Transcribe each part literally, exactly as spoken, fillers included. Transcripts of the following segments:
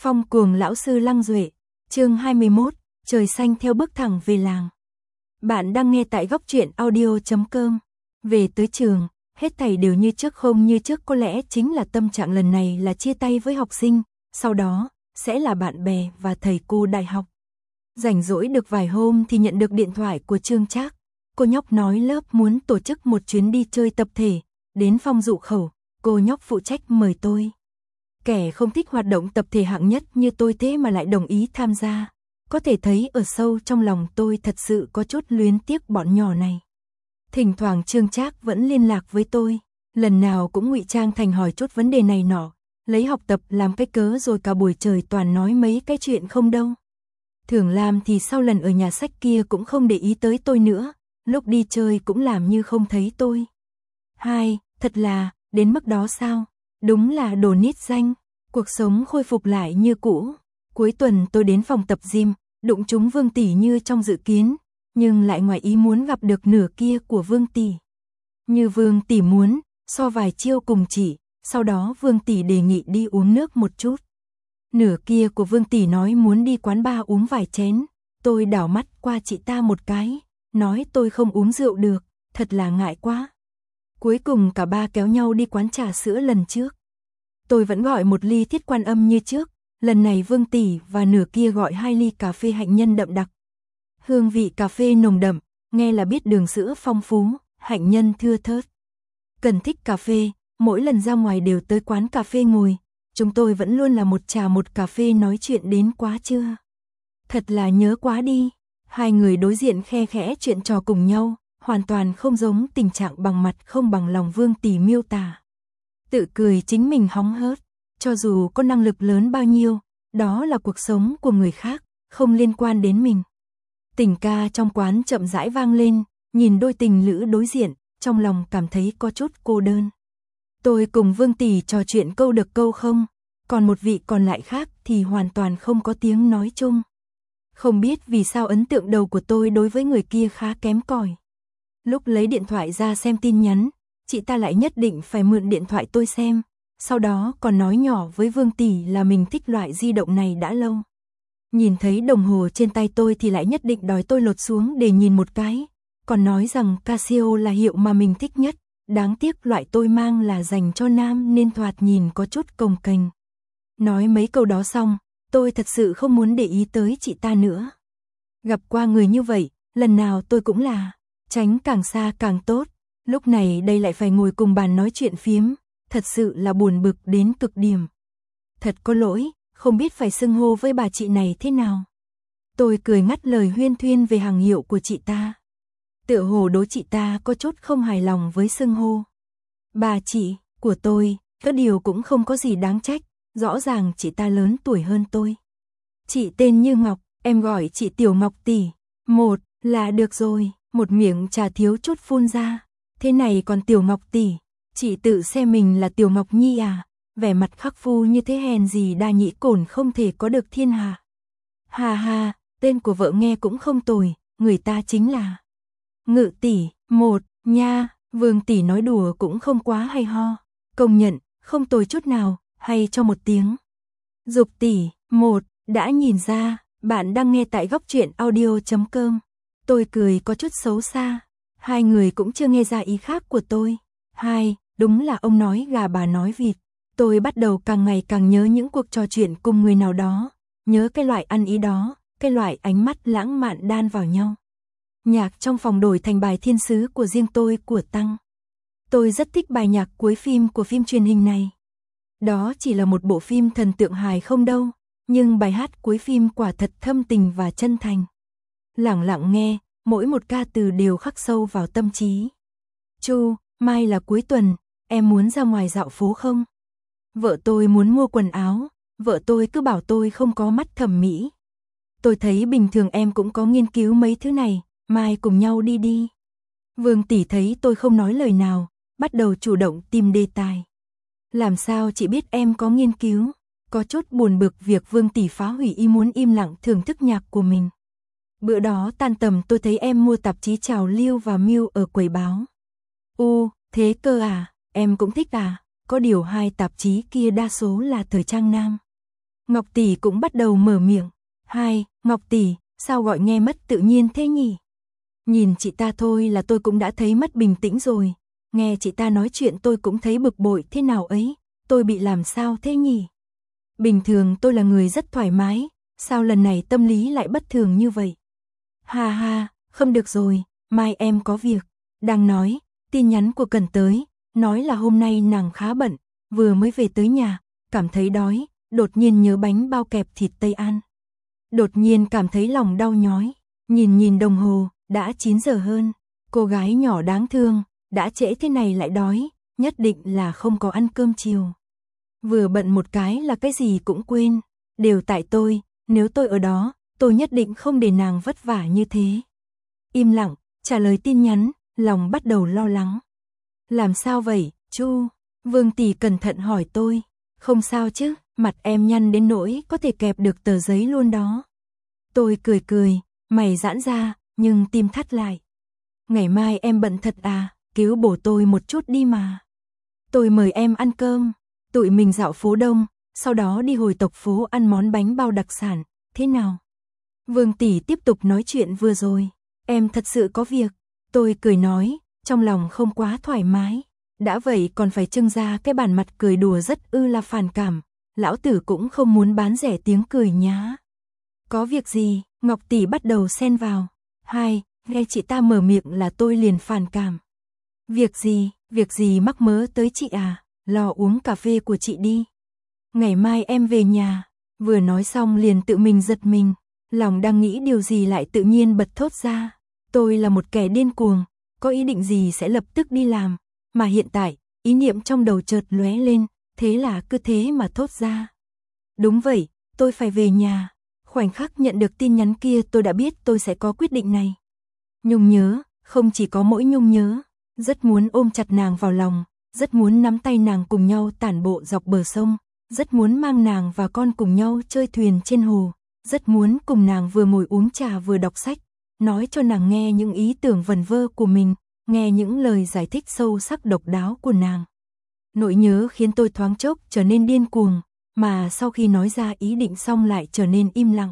Phong cuồng lão sư Lăng Duệ, chương hai mươi mốt, trời xanh theo bước thẳng về làng. Bạn đang nghe tại góc truyện audio chấm com. Về tới trường, hết thảy đều như trước không như trước, có lẽ chính là tâm trạng lần này là chia tay với học sinh, sau đó sẽ là bạn bè và thầy cô đại học. Rảnh rỗi được vài hôm thì nhận được điện thoại của Trương Trác. Cô nhóc nói lớp muốn tổ chức một chuyến đi chơi tập thể, đến Phong Dụ Khẩu, cô nhóc phụ trách mời tôi. Kẻ không thích hoạt động tập thể hạng nhất như tôi thế mà lại đồng ý tham gia. Có thể thấy ở sâu trong lòng tôi thật sự có chút luyến tiếc bọn nhỏ này. Thỉnh thoảng Trương Trác vẫn liên lạc với tôi, lần nào cũng ngụy trang thành hỏi chút vấn đề này nọ, lấy học tập làm cái cớ rồi cả buổi trời toàn nói mấy cái chuyện không đâu. Thường Lam thì sau lần ở nhà sách kia cũng không để ý tới tôi nữa, lúc đi chơi cũng làm như không thấy tôi. Hai, thật là, đến mức đó sao? Đúng là đồ nít danh, cuộc sống khôi phục lại như cũ. Cuối tuần tôi đến phòng tập gym, đụng trúng Vương tỷ như trong dự kiến, nhưng lại ngoài ý muốn gặp được nửa kia của Vương tỷ. Như Vương tỷ muốn, so vài chiêu cùng chị, sau đó Vương tỷ đề nghị đi uống nước một chút. Nửa kia của Vương tỷ nói muốn đi quán bar uống vài chén, tôi đảo mắt qua chị ta một cái, nói tôi không uống rượu được, thật là ngại quá. Cuối cùng cả ba kéo nhau đi quán trà sữa lần trước. Tôi vẫn gọi một ly Thiết Quan Âm như trước, lần này Vương tỷ và nửa kia gọi hai ly cà phê hạnh nhân đậm đặc. Hương vị cà phê nồng đậm, nghe là biết đường sữa phong phú, hạnh nhân thưa thớt. Cần thích cà phê, mỗi lần ra ngoài đều tới quán cà phê ngồi, chúng tôi vẫn luôn là một trà một cà phê nói chuyện đến quá trưa. Thật là nhớ quá đi, hai người đối diện khe khẽ chuyện trò cùng nhau, hoàn toàn không giống tình trạng bằng mặt không bằng lòng Vương tỷ miêu tả. Tự cười chính mình hóng hớt, cho dù có năng lực lớn bao nhiêu, đó là cuộc sống của người khác, không liên quan đến mình. Tình ca trong quán chậm rãi vang lên, nhìn đôi tình lữ đối diện, trong lòng cảm thấy có chút cô đơn. Tôi cùng Vương tỷ trò chuyện câu được câu không, còn một vị còn lại khác thì hoàn toàn không có tiếng nói chung. Không biết vì sao ấn tượng đầu của tôi đối với người kia khá kém cỏi. Lúc lấy điện thoại ra xem tin nhắn, chị ta lại nhất định phải mượn điện thoại tôi xem, sau đó còn nói nhỏ với Vương tỷ là mình thích loại di động này đã lâu. Nhìn thấy đồng hồ trên tay tôi thì lại nhất định đòi tôi lột xuống để nhìn một cái, còn nói rằng Casio là hiệu mà mình thích nhất, đáng tiếc loại tôi mang là dành cho nam nên thoạt nhìn có chút cồng kềnh. Nói mấy câu đó xong, tôi thật sự không muốn để ý tới chị ta nữa. Gặp qua người như vậy, lần nào tôi cũng là tránh càng xa càng tốt, lúc này đây lại phải ngồi cùng bàn nói chuyện phiếm, thật sự là buồn bực đến cực điểm. Thật có lỗi, không biết phải xưng hô với bà chị này thế nào. Tôi cười ngắt lời huyên thuyên về hàng hiệu của chị ta. Tựa hồ đối chị ta có chút không hài lòng với xưng hô. Bà chị của tôi, có điều cũng không có gì đáng trách, rõ ràng chị ta lớn tuổi hơn tôi. Chị tên Như Ngọc, em gọi chị Tiểu Ngọc tỷ. Một là được rồi, một miệng trà thiếu chút phun ra. Thế này còn Tiểu Ngọc tỷ, chị tự xem mình là Tiểu Ngọc Nhi à, vẻ mặt khắc phu như thế hèn gì đa nhĩ cổn không thể có được thiên hạ. Hà hà, tên của vợ nghe cũng không tồi, người ta chính là Ngự tỷ. Một nha, Vương tỷ nói đùa cũng không quá hay ho, công nhận, không tồi chút nào, hay cho một tiếng. Dục tỷ. Một, đã nhìn ra, bạn đang nghe tại góc truyện audio chấm com. Tôi cười có chút xấu xa, hai người cũng chưa nghe ra ý khác của tôi. Hai, đúng là ông nói gà bà nói vịt. Tôi bắt đầu càng ngày càng nhớ những cuộc trò chuyện cùng người nào đó, nhớ cái loại ăn ý đó, cái loại ánh mắt lãng mạn đan vào nhau. Nhạc trong phòng đổi thành bài Thiên Sứ của riêng tôi của Tăng. Tôi rất thích bài nhạc cuối phim của phim truyền hình này. Đó chỉ là một bộ phim thần tượng hài không đâu, nhưng bài hát cuối phim quả thật thâm tình và chân thành. Lặng lặng nghe, mỗi một ca từ đều khắc sâu vào tâm trí. Chu, mai là cuối tuần, em muốn ra ngoài dạo phố không? Vợ tôi muốn mua quần áo, vợ tôi cứ bảo tôi không có mắt thẩm mỹ. Tôi thấy bình thường em cũng có nghiên cứu mấy thứ này, mai cùng nhau đi đi. Vương tỷ thấy tôi không nói lời nào, bắt đầu chủ động tìm đề tài. Làm sao chị biết em có nghiên cứu? Có chút buồn bực việc Vương tỷ phá hủy ý muốn im lặng thưởng thức nhạc của mình. Bữa đó tan tầm tôi thấy em mua tạp chí Trào Lưu và Miu ở quầy báo. U, thế cơ à, em cũng thích à? Có điều hai tạp chí kia đa số là thời trang nam. Ngọc tỷ cũng bắt đầu mở miệng. Hai, Ngọc tỷ, sao gọi nghe mất tự nhiên thế nhỉ? Nhìn chị ta thôi là tôi cũng đã thấy mất bình tĩnh rồi. Nghe chị ta nói chuyện tôi cũng thấy bực bội thế nào ấy. Tôi bị làm sao thế nhỉ? Bình thường tôi là người rất thoải mái. Sao lần này tâm lý lại bất thường như vậy? Ha ha, không được rồi, mai em có việc. Đang nói, tin nhắn của Cần tới. Nói là hôm nay nàng khá bận. Vừa mới về tới nhà, cảm thấy đói. Đột nhiên nhớ bánh bao kẹp thịt Tây ăn. Đột nhiên cảm thấy lòng đau nhói. Nhìn nhìn đồng hồ, đã chín giờ hơn. Cô gái nhỏ đáng thương, đã trễ thế này lại đói, nhất định là không có ăn cơm chiều. Vừa bận một cái là cái gì cũng quên. Đều tại tôi, nếu tôi ở đó, tôi nhất định không để nàng vất vả như thế. Im lặng, trả lời tin nhắn, lòng bắt đầu lo lắng. Làm sao vậy, Chu? Vương tỷ cẩn thận hỏi tôi. Không sao chứ, mặt em nhăn đến nỗi có thể kẹp được tờ giấy luôn đó. Tôi cười cười, mày giãn ra, nhưng tim thắt lại. Ngày mai em bận thật à, cứu bổ tôi một chút đi mà. Tôi mời em ăn cơm, tụi mình dạo phố Đông, sau đó đi hồi tộc phố ăn món bánh bao đặc sản, thế nào? Vương tỷ tiếp tục nói chuyện vừa rồi. Em thật sự có việc. Tôi cười nói, trong lòng không quá thoải mái. Đã vậy còn phải trưng ra cái bản mặt cười đùa rất ư là phản cảm. Lão tử cũng không muốn bán rẻ tiếng cười nhá. Có việc gì? Ngọc tỷ bắt đầu xen vào. Hai, nghe chị ta mở miệng là tôi liền phản cảm. Việc gì? Việc gì mắc mớ tới chị à? Lo uống cà phê của chị đi. Ngày mai em về nhà. Vừa nói xong liền tự mình giật mình. Lòng đang nghĩ điều gì lại tự nhiên bật thốt ra. Tôi là một kẻ điên cuồng, có ý định gì sẽ lập tức đi làm. Mà hiện tại, ý niệm trong đầu chợt lóe lên, thế là cứ thế mà thốt ra. Đúng vậy, tôi phải về nhà. Khoảnh khắc nhận được tin nhắn kia tôi đã biết tôi sẽ có quyết định này. Nhung nhớ, không chỉ có mỗi Nhung nhớ, rất muốn ôm chặt nàng vào lòng, rất muốn nắm tay nàng cùng nhau tản bộ dọc bờ sông, rất muốn mang nàng và con cùng nhau chơi thuyền trên hồ, rất muốn cùng nàng vừa ngồi uống trà vừa đọc sách, nói cho nàng nghe những ý tưởng vẩn vơ của mình, nghe những lời giải thích sâu sắc độc đáo của nàng. Nỗi nhớ khiến tôi thoáng chốc trở nên điên cuồng, mà sau khi nói ra ý định xong lại trở nên im lặng.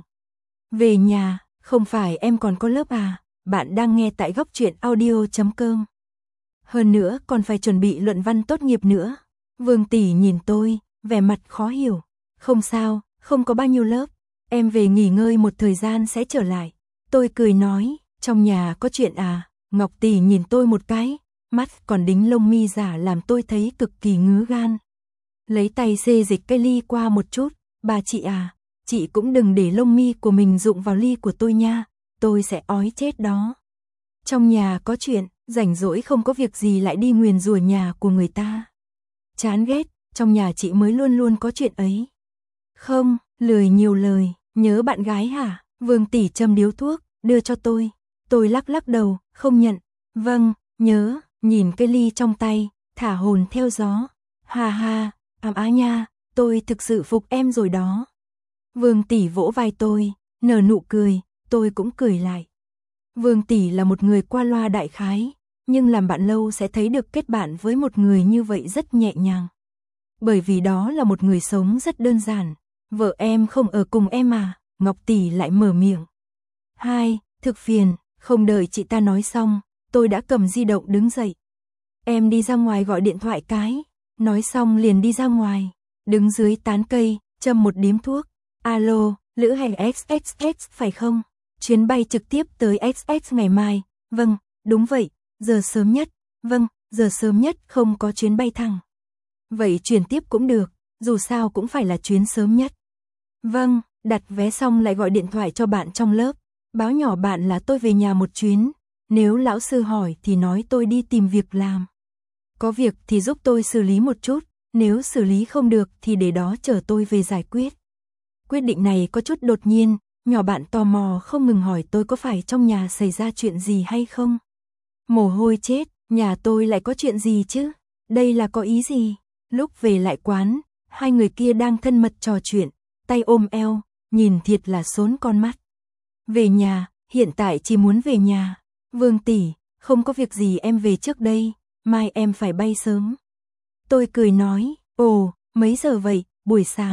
Về nhà, không phải em còn có lớp à? Bạn đang nghe tại góc truyện audio chấm com. Hơn nữa còn phải chuẩn bị luận văn tốt nghiệp nữa. Vương tỷ nhìn tôi, vẻ mặt khó hiểu. Không sao, không có bao nhiêu lớp. Em về nghỉ ngơi một thời gian sẽ trở lại. Tôi cười nói, trong nhà có chuyện à? Ngọc tỷ nhìn tôi một cái, mắt còn đính lông mi giả làm tôi thấy cực kỳ ngứa gan. Lấy tay xê dịch cái ly qua một chút, bà chị à, chị cũng đừng để lông mi của mình rụng vào ly của tôi nha, tôi sẽ ói chết đó. Trong nhà có chuyện, rảnh rỗi không có việc gì lại đi nguyền rủa nhà của người ta. Chán ghét, trong nhà chị mới luôn luôn có chuyện ấy. Không, lười nhiều lời, nhớ bạn gái hả? Vương tỷ châm điếu thuốc, đưa cho tôi. Tôi lắc lắc đầu, không nhận. Vâng, nhớ, nhìn cái ly trong tay, thả hồn theo gió. Ha ha, ám á nha, tôi thực sự phục em rồi đó. Vương tỷ vỗ vai tôi, nở nụ cười, tôi cũng cười lại. Vương tỷ là một người qua loa đại khái, nhưng làm bạn lâu sẽ thấy được kết bạn với một người như vậy rất nhẹ nhàng. Bởi vì đó là một người sống rất đơn giản. Vợ em không ở cùng em à? Ngọc tỷ lại mở miệng. Hai, thực phiền, không đợi chị ta nói xong, tôi đã cầm di động đứng dậy. Em đi ra ngoài gọi điện thoại cái. Nói xong liền đi ra ngoài, đứng dưới tán cây, châm một điếu thuốc. Alo, lữ hành ích ích ích phải không? Chuyến bay trực tiếp tới ích ích ngày mai. Vâng, đúng vậy, giờ sớm nhất. Vâng, giờ sớm nhất không có chuyến bay thẳng. Vậy chuyển tiếp cũng được, dù sao cũng phải là chuyến sớm nhất. Vâng, đặt vé xong lại gọi điện thoại cho bạn trong lớp, báo nhỏ bạn là tôi về nhà một chuyến, nếu lão sư hỏi thì nói tôi đi tìm việc làm. Có việc thì giúp tôi xử lý một chút, nếu xử lý không được thì để đó chờ tôi về giải quyết. Quyết định này có chút đột nhiên, nhỏ bạn tò mò không ngừng hỏi tôi có phải trong nhà xảy ra chuyện gì hay không. Mồ hôi chết, nhà tôi lại có chuyện gì chứ? Đây là có ý gì? Lúc về lại quán, hai người kia đang thân mật trò chuyện, tay ôm eo, nhìn thiệt là sốn con mắt. Về nhà, hiện tại chỉ muốn về nhà. Vương tỷ, không có việc gì em về trước đây, mai em phải bay sớm. Tôi cười nói, ồ, mấy giờ vậy, buổi sáng.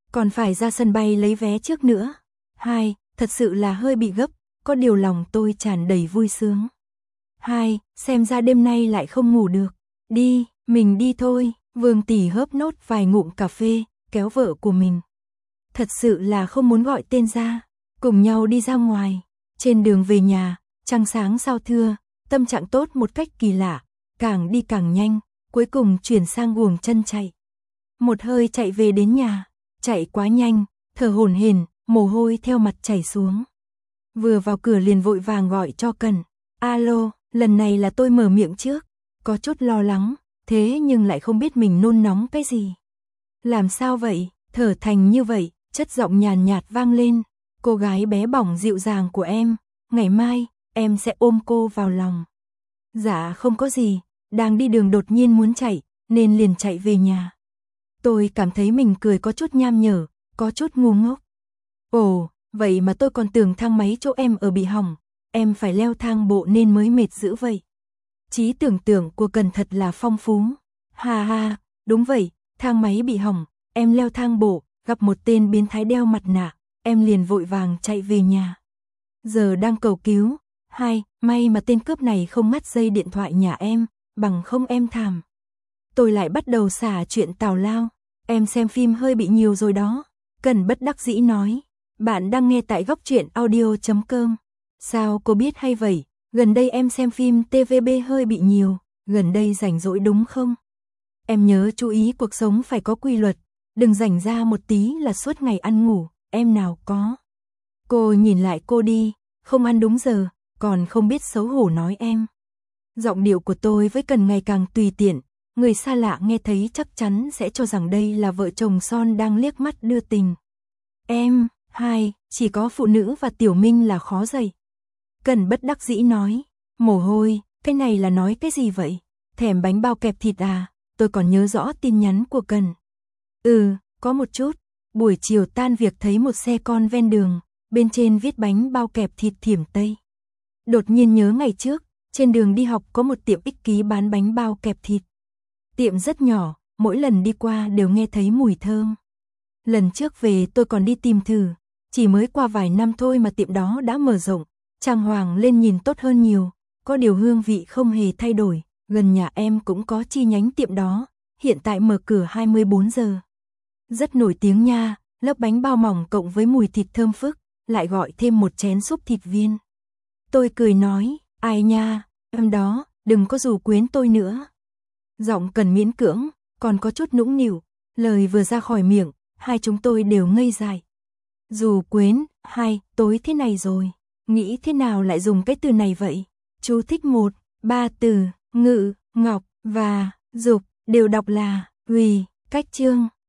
còn phải ra sân bay lấy vé trước nữa. Hai, thật sự là hơi bị gấp, có điều lòng tôi tràn đầy vui sướng. Hai, xem ra đêm nay lại không ngủ được. Đi, mình đi thôi. Vương Tỷ hớp nốt vài ngụm cà phê, kéo vợ của mình. Thật sự là không muốn gọi tên ra, cùng nhau đi ra ngoài. Trên đường về nhà, trăng sáng sao thưa, tâm trạng tốt một cách kỳ lạ, càng đi càng nhanh, cuối cùng chuyển sang guồng chân chạy. Một hơi chạy về đến nhà, chạy quá nhanh, thở hổn hển, mồ hôi theo mặt chảy xuống. Vừa vào cửa liền vội vàng gọi cho Cần. Alo, lần này là tôi mở miệng trước, có chút lo lắng, thế nhưng lại không biết mình nôn nóng cái gì. Làm sao vậy, thở thành như vậy, chất giọng nhàn nhạt vang lên. Cô gái bé bỏng dịu dàng của em, ngày mai, em sẽ ôm cô vào lòng. Dạ không có gì, đang đi đường đột nhiên muốn chạy, nên liền chạy về nhà. Tôi cảm thấy mình cười có chút nham nhở, có chút ngu ngốc. Ồ, vậy mà tôi còn tưởng thang máy chỗ em ở bị hỏng, em phải leo thang bộ nên mới mệt dữ vậy. Trí tưởng tượng của Cần thật là phong phú. Ha ha, đúng vậy, thang máy bị hỏng, em leo thang bộ, gặp một tên biến thái đeo mặt nạ, em liền vội vàng chạy về nhà. Giờ đang cầu cứu. Hai, may mà tên cướp này không ngắt dây điện thoại nhà em, bằng không em thảm. Tôi lại bắt đầu xả chuyện tào lao, em xem phim hơi bị nhiều rồi đó. Cần bất đắc dĩ nói. Bạn đang nghe tại góc truyện audio chấm com. Sao cô biết hay vậy? Gần đây em xem phim tê vê bê hơi bị nhiều, gần đây rảnh rỗi đúng không? Em nhớ chú ý cuộc sống phải có quy luật, đừng rảnh ra một tí là suốt ngày ăn ngủ, em nào có. Cô nhìn lại cô đi, không ăn đúng giờ, còn không biết xấu hổ nói em. Giọng điệu của tôi với Cần ngày càng tùy tiện, người xa lạ nghe thấy chắc chắn sẽ cho rằng đây là vợ chồng son đang liếc mắt đưa tình. Em, hai, chỉ có phụ nữ và Tiểu Minh là khó dạy. Cần bất đắc dĩ nói, mồ hôi, cái này là nói cái gì vậy? Thèm bánh bao kẹp thịt à? Tôi còn nhớ rõ tin nhắn của Cần. Ừ, có một chút. Buổi chiều tan việc thấy một xe con ven đường, bên trên viết bánh bao kẹp thịt Thiểm Tây. Đột nhiên nhớ ngày trước, trên đường đi học có một tiệm ích ký bán bánh bao kẹp thịt. Tiệm rất nhỏ, mỗi lần đi qua đều nghe thấy mùi thơm. Lần trước về tôi còn đi tìm thử, chỉ mới qua vài năm thôi mà tiệm đó đã mở rộng, trang hoàng lên nhìn tốt hơn nhiều, có điều hương vị không hề thay đổi, gần nhà em cũng có chi nhánh tiệm đó, hiện tại mở cửa hai mươi bốn giờ. Rất nổi tiếng nha, lớp bánh bao mỏng cộng với mùi thịt thơm phức, lại gọi thêm một chén súp thịt viên. Tôi cười nói, ai nha, em đó, đừng có rủ quyến tôi nữa. Giọng Cần miễn cưỡng, còn có chút nũng nịu, lời vừa ra khỏi miệng, hai chúng tôi đều ngây dại. Rủ quyến, hai, tối thế này rồi, nghĩ thế nào lại dùng cái từ này vậy? Chú thích một, ba từ, ngự, ngọc, và, dục, đều đọc là, uy, cách chương.